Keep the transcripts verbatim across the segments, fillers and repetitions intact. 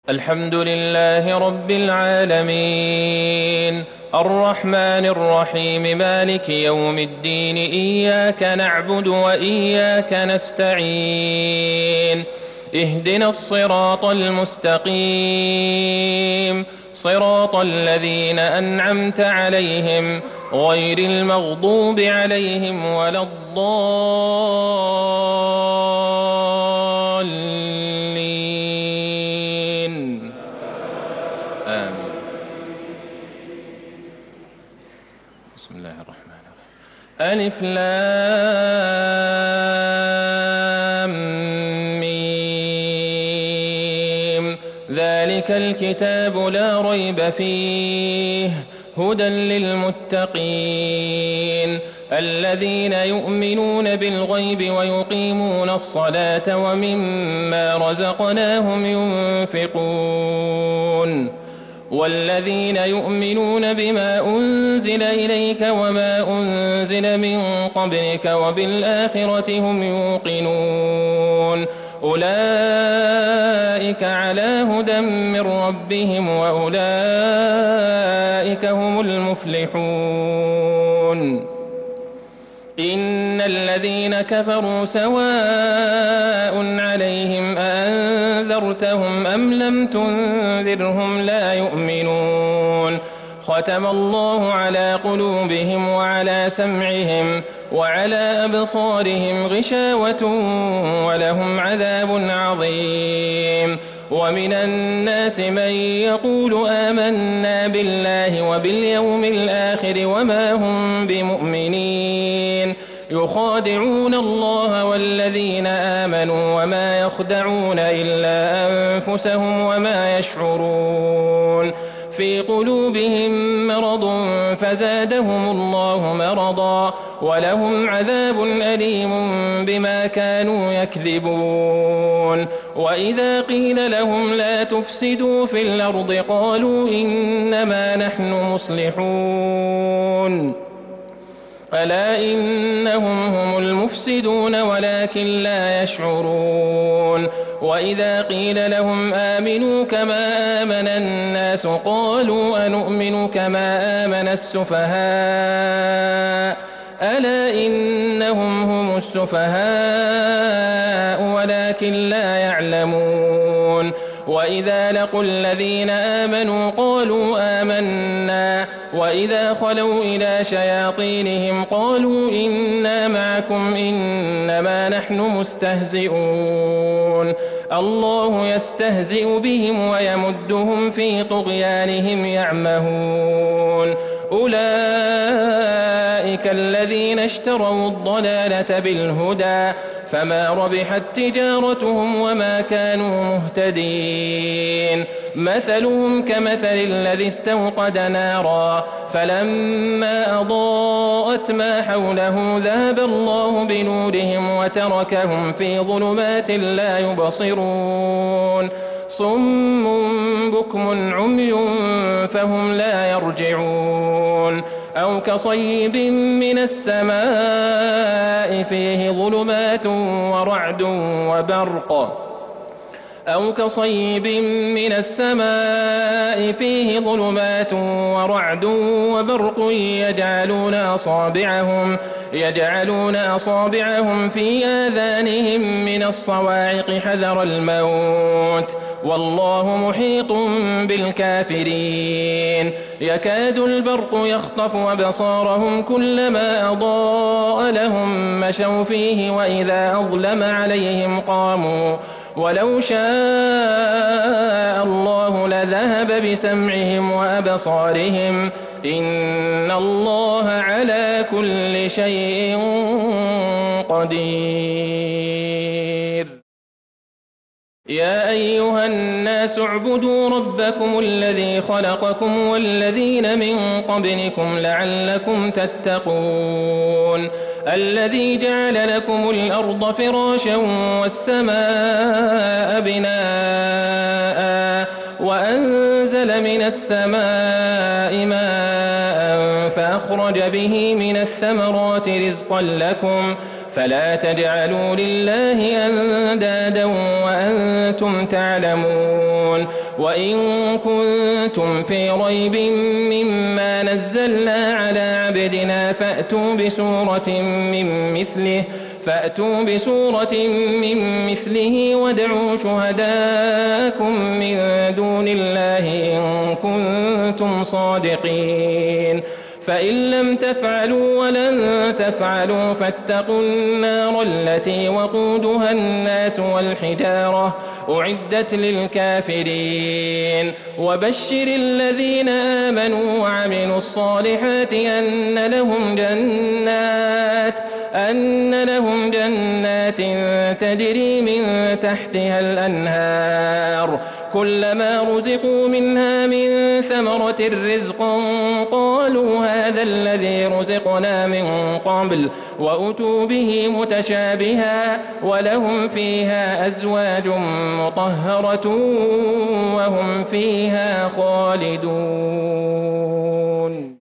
الحمد لله رب العالمين الرحمن الرحيم مالك يوم الدين إياك نعبد وإياك نستعين اهدنا الصراط المستقيم صراط الذين أنعمت عليهم غير المغضوب عليهم ولا الضالين آمين. بسم الله الرحمن الرحيم. ألف لام ميم ذلك الكتاب لا ريب فيه هدى للمتقين الذين يؤمنون بالغيب ويقيمون الصلاة ومما رزقناهم ينفقون والذين يؤمنون بما أنزل إليك وما أنزل من قبلك وبالآخرة هم يوقنون أولئك على هدى من ربهم وأولئك هم المفلحون. إن الذين كفروا سواء عليهم أأنذرتهم أم لم تنذرهم لا يؤمنون ختم الله على قلوبهم وعلى سمعهم وعلى أبصارهم غشاوة ولهم عذاب عظيم. ومن الناس من يقول آمنا بالله وباليوم الآخر وما هم بمؤمنين يخادعون الله والذين آمنوا وما يخدعون إلا أنفسهم وما يشعرون في قلوبهم مرض فزادهم الله مرضا ولهم عذاب أليم بما كانوا يكذبون. وإذا قيل لهم لا تفسدوا في الأرض قالوا إنما نحن مصلحون ألا إنهم هم المفسدون ولكن لا يشعرون. وإذا قيل لهم آمنوا كما آمن الناس قالوا أنؤمن كما آمن السفهاء ألا إنهم هم السفهاء ولكن لا يعلمون. وإذا لقوا الذين آمنوا قالوا آمنا وإذا خلوا إلى شياطينهم قالوا إنا معكم إنما نحن مستهزئون الله يستهزئ بهم ويمدهم في طغيانهم يعمهون. أولئك الذين اشتروا الضلالة بالهدى فما ربحت تجارتهم وما كانوا مهتدين. مثلهم كمثل الذي استوقد نارا فلما أضاءت ما حوله ذهب الله بنورهم وتركهم في ظلمات لا يبصرون صم بكم عمي فهم لا يرجعون. أو كصيب من السماء فيه ظلمات ورعد وبرق أو كصيب من السماء فيه ظلمات ورعد وبرق يجعلون أصابعهم يجعلون أصابعهم في آذانهم من الصواعق حذر الموت والله محيط بالكافرين. يكاد البرق يخطف أبصارهم كلما أضاء لهم مشوا فيه وإذا أظلم عليهم قاموا ولو شاء الله لذهب بسمعهم وأبصارهم إن الله على كل شيء قدير. يا أيها الناس اعبدوا ربكم الذي خلقكم والذين من قبلكم لعلكم تتقون الذي جعل لكم الأرض فراشا والسماء بناء وأنزل من السماء ماء فأخرج به من الثمرات رزقا لكم فلا تجعلوا لله أندادا وأنتم تعلمون وإن كنتم في ريب مما نزلنا على عبدنا فأتوا بسورة من مثله فأتوا بسورة من مثله وادعوا شهداءكم من دون الله إن كنتم صادقين فإن لم تفعلوا ولن تفعلوا فاتقوا النار التي وقودها الناس والحجارة أعدت للكافرين وبشر الذين آمنوا وعملوا الصالحات أن لهم جنات أن لهم جنات تجري من تحتها الأنهار كلما رزقوا منها من ثمرة رزقا قالوا هذا الذي رزقنا من قبل وأتوا به متشابها ولهم فيها أزواج مطهرة وهم فيها خالدون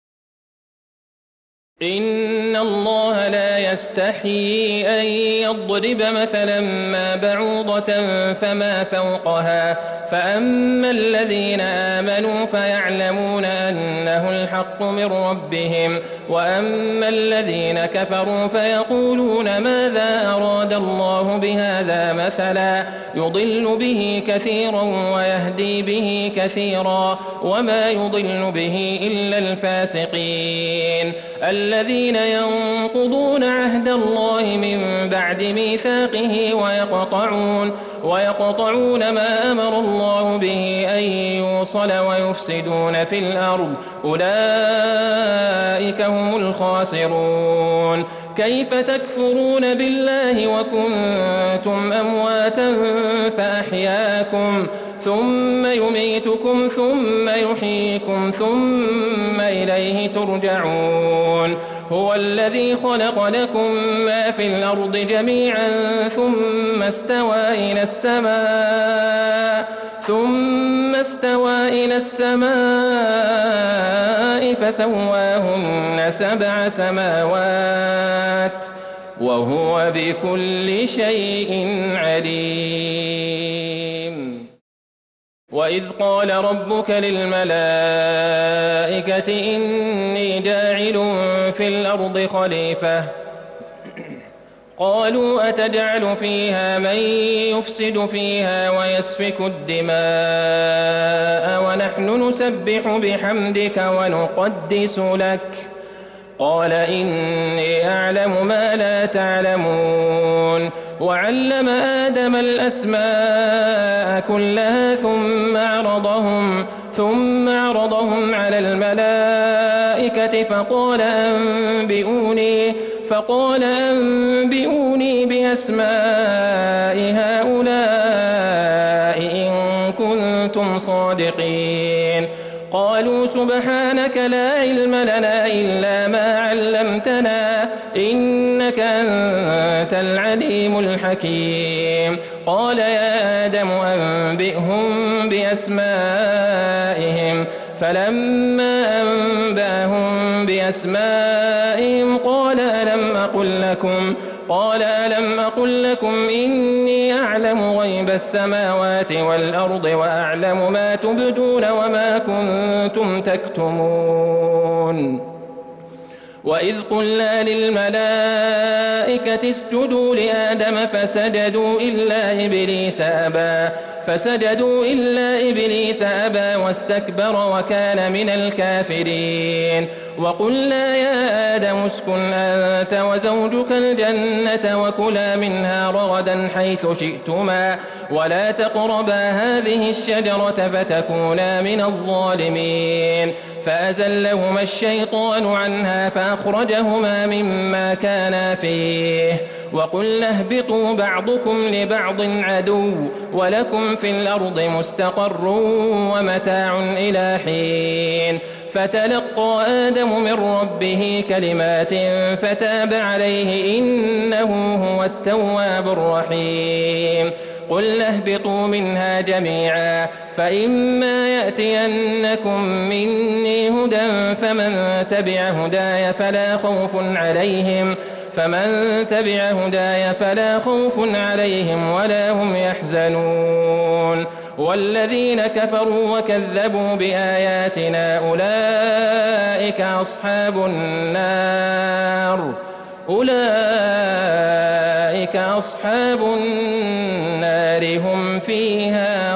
إن الله لا يستحيي أن يضرب مثلا ما بعوضة فما فوقها فأما الذين آمنوا فيعلمون أنه الحق من ربهم وأما الذين كفروا فيقولون ماذا أراد الله بهذا مثلا يضل به كثيرا ويهدي به كثيرا وما يضل به إلا الفاسقين الذين ينقضون عهد الله من بعد ميثاقه ويقطعون ويقطعون ما أمر الله به أن يوصل ويفسدون في الأرض أولئك هم الخاسرون كيف تكفرون بالله وكنتم أمواتا فأحياكم ثم يميتكم ثم يحييكم ثم إليه ترجعون هو الذي خلق لكم ما في الأرض جميعا ثم استوى إلى السماء ثم استوى إلى السماء فسواهن سبع سماوات وهو بكل شيء عليم وإذ قال ربك للملائكة إني جاعل في الأرض خليفة قالوا أتجعل فيها من يفسد فيها ويسفك الدماء ونحن نسبح بحمدك ونقدس لك قال إني أعلم ما لا تعلمون وعلم آدم الأسماء كلها ثم عرضهم ثم عرضهم على الملائكة فقال أنبئوني فقال أنبئوني بأسماء هؤلاء إن كنتم صادقين قالوا سبحانك لا علم لنا إلا ما علمتنا إنك أنت العليم الحكيم قال يا آدم أنبئهم بأسمائهم فلما أنبأهم بأسمائهم قال ألم أقل لكم قال ألم أقل لكم إني أعلم غيب السماوات والأرض وأعلم ما تبدون وما كنتم تكتمون وإذ قلنا للملائكة اسجدوا لآدم فسجدوا إلا إبليس أبى فسجدوا إلا إبليس أبى واستكبر وكان من الكافرين وقلنا يا آدم اسكن أنت وزوجك الجنة وكلا منها رغدا حيث شئتما ولا تقربا هذه الشجرة فتكونا من الظالمين فأزلهما الشيطان عنها فأخرجهما مما كانا فيه وقلنا اهبطوا بعضكم لبعض عدو ولكم في الأرض مستقر ومتاع إلى حين فتلقى آدم من ربه كلمات فتاب عليه إنه هو التواب الرحيم قلنا اهبطوا منها جميعا فإما يأتينكم مني هدى فمن تبع هداي فلا خوف عليهم فمن تبع هداي فلا خوف عليهم ولا هم يحزنون والذين كفروا وكذبوا بآياتنا أولئك أصحاب النار أولئك أصحاب النار هم فيها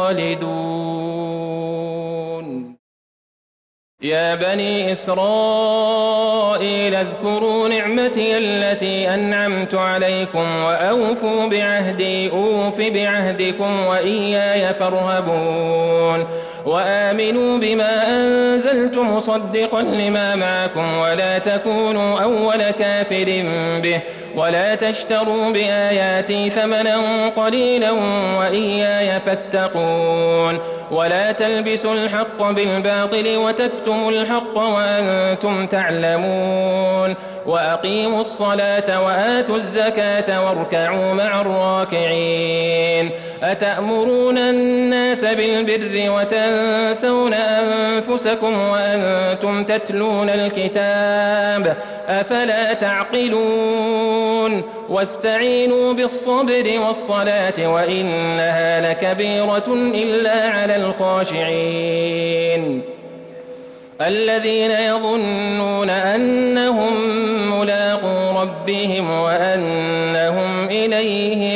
خالدون. يا بني إسرائيل اذكروا نعمتي التي أنعمت عليكم وأوفوا بعهدي أوف بعهدكم وإياي فارهبون وآمنوا بما أنزلت مصدقا لما معكم ولا تكونوا أول كافر به ولا تشتروا بآياتي ثمنا قليلا وإياي فاتقون ولا تلبسوا الحق بالباطل وتكتموا الحق وأنتم تعلمون وأقيموا الصلاة وآتوا الزكاة واركعوا مع الراكعين أتأمرون الناس بالبر وتنسون أنفسكم وأنتم تتلون الكتاب أفلا تعقلون واستعينوا بالصبر والصلاة وإنها لكبيرة إلا على الخاشعين الذين يظنون أنهم ملاقو ربهم وأنهم إليه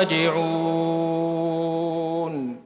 راجعون.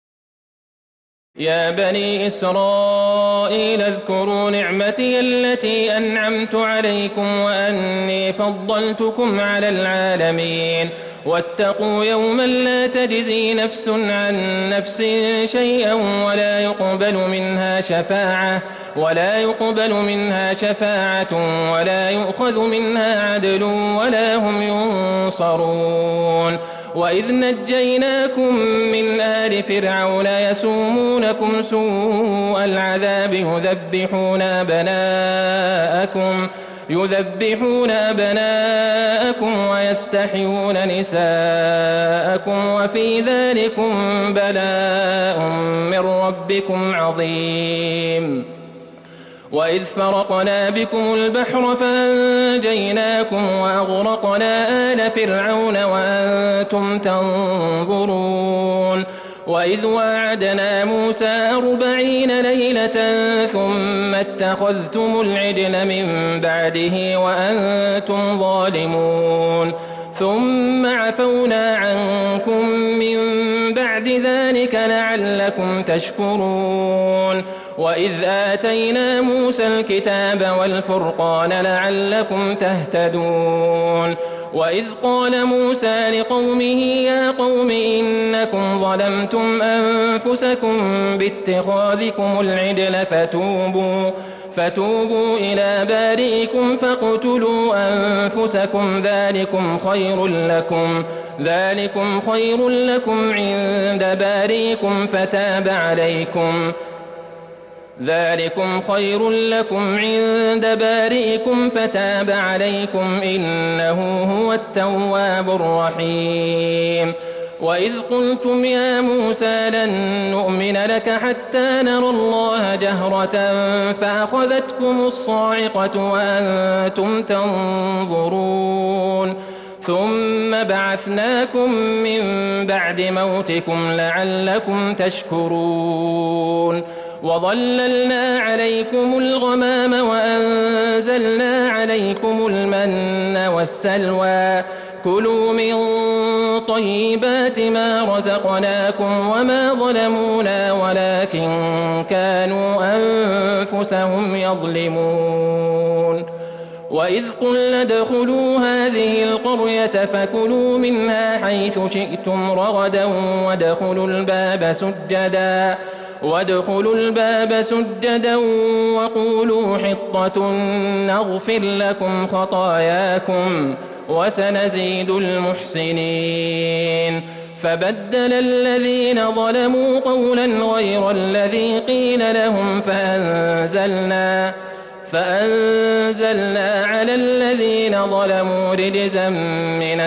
يا بني إسرائيل اذكروا نعمتي التي أنعمت عليكم وأني فضلتكم على العالمين واتقوا يوما لا تجزي نفس عن نفس شيئا ولا يقبل منها شفاعة ولا يقبل منها شفاعة ولا يؤخذ منها عدل ولا هم ينصرون وإذ نجيناكم من آل فرعون يسومونكم سوء العذاب يذبحون أبناءكم يذبحون أبناءكم ويستحيون نساءكم وفي ذلكم بلاء من ربكم عظيم. وإذ فرقنا بكم البحر فأنجيناكم وأغرقنا آل فرعون وأنتم تنظرون وإذ واعدنا موسى أربعين ليلة ثم اتخذتم العجل من بعده وأنتم ظالمون ثم عفونا عنكم من بعد ذلك لعلكم تشكرون وإذ آتينا موسى الكتاب والفرقان لعلكم تهتدون وإذ قال موسى لقومه يا قوم إنكم ظلمتم أنفسكم باتخاذكم العجل فتوبوا فتوبوا إلى بارئكم فاقتلوا أنفسكم ذلكم خير لكم ذلكم خير لكم عند بارئكم فتاب عليكم ذلكم خير لكم عند بارئكم فتاب عليكم إنه هو التواب الرحيم. وإذ قلتم يا موسى لن نؤمن لك حتى نرى الله جهرة فأخذتكم الصاعقة وأنتم تنظرون ثم بعثناكم من بعد موتكم لعلكم تشكرون وظللنا عليكم الغمام وأنزلنا عليكم المن والسلوى كلوا من طيبات ما رزقناكم وما ظلمونا ولكن كانوا أنفسهم يظلمون وإذ قلنا ادخلوا هذه القرية فكلوا منها حيث شئتم رغدا وادخلوا الباب سجدا وادخلوا الباب سجدا وقولوا حطة نغفر لكم خطاياكم وسنزيد المحسنين فبدل الذين ظلموا قولا غير الذي قيل لهم فأنزلنا فأنزلنا على الذين ظلموا رجزا من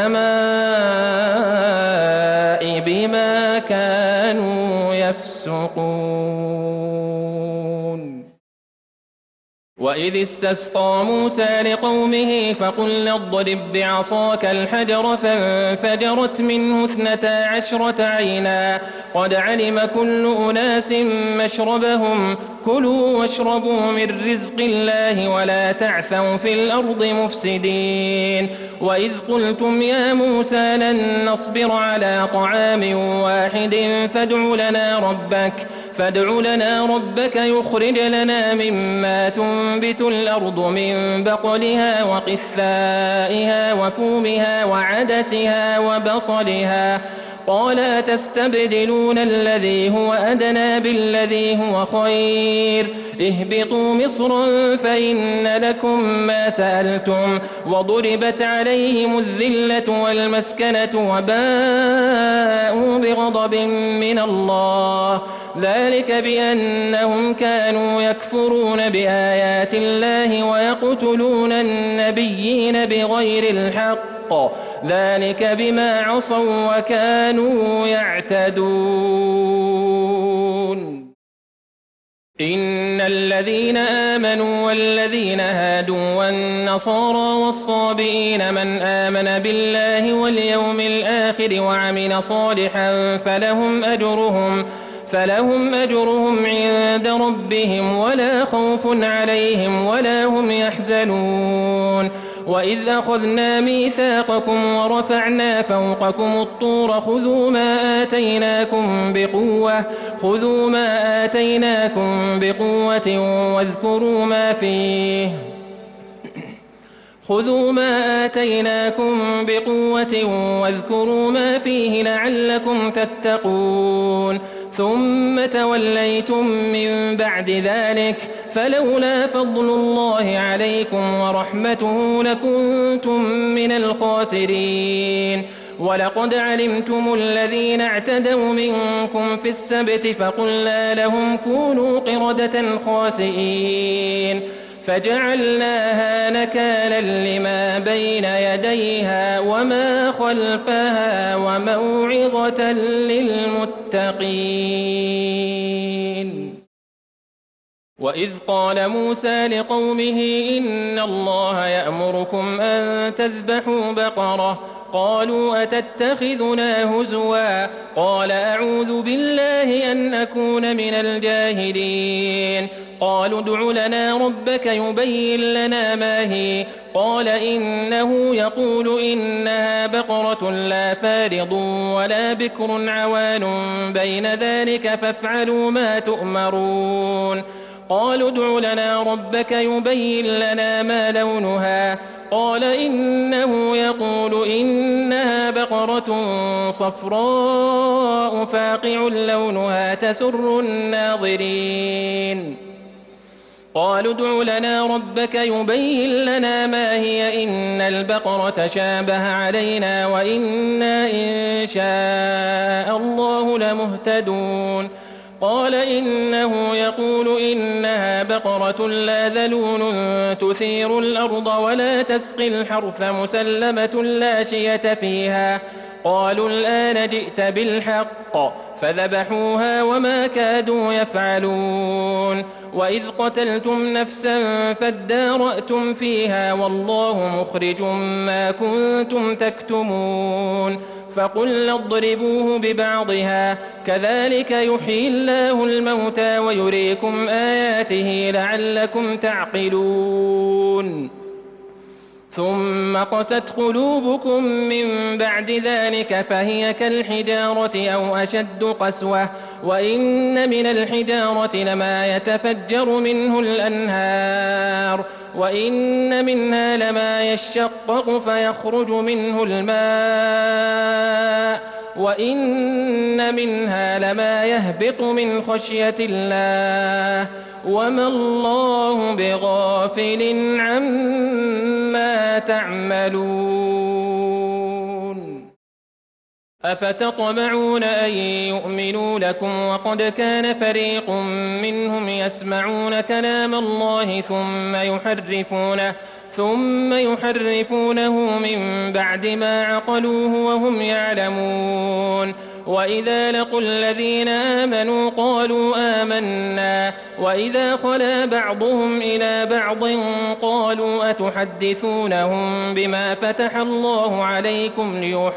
السماء بما كانوا يفسقون وإذ استسقى موسى لقومه فقلنا اضرب بعصاك الحجر فانفجرت منه اثنتا عشرة عينا قد علم كل أناس مشربهم كلوا واشربوا من رزق الله ولا تعثوا في الأرض مفسدين وإذ قلتم يا موسى لن نصبر على طعام واحد فادع لنا ربك فادع لنا ربك يخرج لنا مما تنبت الأرض من بقلها وقثائها وفومها وعدسها وبصلها قال أتستبدلون الذي هو أدنى بالذي هو خير اهبطوا مصرا فإن لكم ما سألتم وضربت عليهم الذلة والمسكنة وباءوا بغضب من الله ذلك بأنهم كانوا يكفرون بآيات الله ويقتلون النبيين بغير الحق ذلك بما عصوا وكانوا يعتدون إن الذين آمنوا والذين هادوا والنصارى والصابئين من آمن بالله واليوم الآخر وعمل صالحا فلهم أجرهم فلهم أجرهم عند ربهم ولا خوف عليهم ولا هم يحزنون وإذ أخذنا ميثاقكم ورفعنا فوقكم الطور خذوا ما آتيناكم بقوة خذوا ما آتيناكم بقوة واذكروا ما فيه خذوا ما آتيناكم بقوة واذكروا ما فيه لعلكم تتقون ثم توليتم من بعد ذلك فلولا فضل الله عليكم ورحمته لكنتم من الخاسرين ولقد علمتم الذين اعتدوا منكم في السبت فقلنا لهم كونوا قردة خاسئين فجعلناها نكالا لما بين يديها وما خلفها وموعظة للمتقين وإذ قال موسى لقومه إن الله يأمركم أن تذبحوا بقرة قالوا أتتخذنا هزوا قال أعوذ بالله أن أكون من الجاهلين قالوا ادع لنا ربك يبين لنا ما هي قال إنه يقول إنها بقرة لا فارض ولا بكر عوان بين ذلك فافعلوا ما تؤمرون قالوا ادع لنا ربك يبين لنا ما لونها قال إنه يقول إنها بقرة صفراء فاقع لونها تسر الناظرين قالوا ادع لنا ربك يبين لنا ما هي إن البقرة شابه علينا وإنا إن شاء الله لمهتدون قال إنه يقول إنها بقرة لا ذلول تثير الأرض ولا تسقي الحرث مسلمة لا شية فيها قالوا الآن جئت بالحق فذبحوها وما كادوا يفعلون وإذ قتلتم نفسا فادارأتم فيها والله مخرج ما كنتم تكتمون فقلنا اضربوه ببعضها كذلك يحيي الله الموتى ويريكم آياته لعلكم تعقلون ثم قست قلوبكم من بعد ذلك فهي كالحجارة أو أشد قسوة وإن من الحجارة لما يتفجر منه الأنهار وإن منها لما يشقق فيخرج منه الماء وإن منها لما يهبط من خشية الله وما الله بغافل عما تعملون أفتطمعون أن يؤمنوا لكم وقد كان فريق منهم يسمعون كلام الله ثم يحرفونه ثم يحرفونه من بعد ما عقلوه وهم يعلمون وإذا لقوا الذين آمنوا قالوا آمنا وإذا خلا بعضهم إلى بعض قالوا أتحدثونهم بما فتح الله عليكم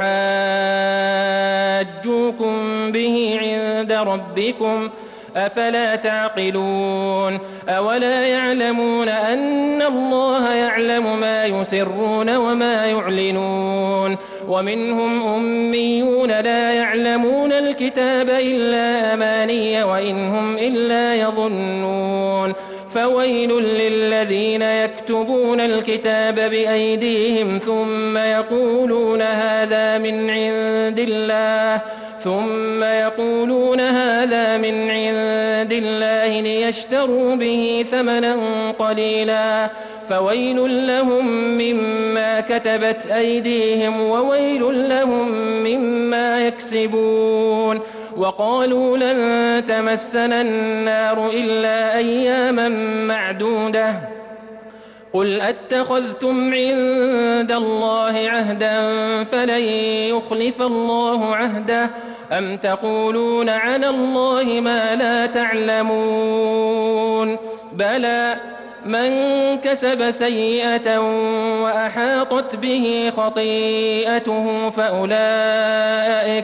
ليحاجوكم به عند ربكم أفلا تعقلون أولا يعلمون أن الله يعلم ما يسرون وما يعلنون ومنهم أميون لا يعلمون الكتاب إلا أماني وإن هم إلا يظنون فويل للذين يكتبون الكتاب بأيديهم ثم يقولون هذا من عند الله ثم يقولون هذا من عند الله ليشتروا به ثمنا قليلا فويل لهم مما كتبت أيديهم وويل لهم مما يكسبون وقالوا لن تمسنا النار إلا أياما معدودة قل أتخذتم عند الله عهدا فلن يخلف الله عهده أم تقولون على الله ما لا تعلمون بلى من كسب سيئة وأحاطت به خطيئته فأولئك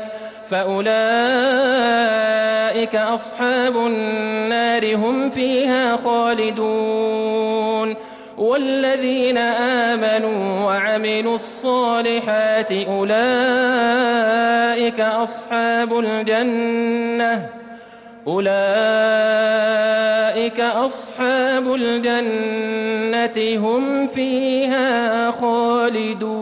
فأولئك أصحاب النار هم فيها خالدون والذين آمنوا وعملوا الصالحات أولئك أصحاب الجنة أولئك أصحاب الجنة هم فيها خالدون.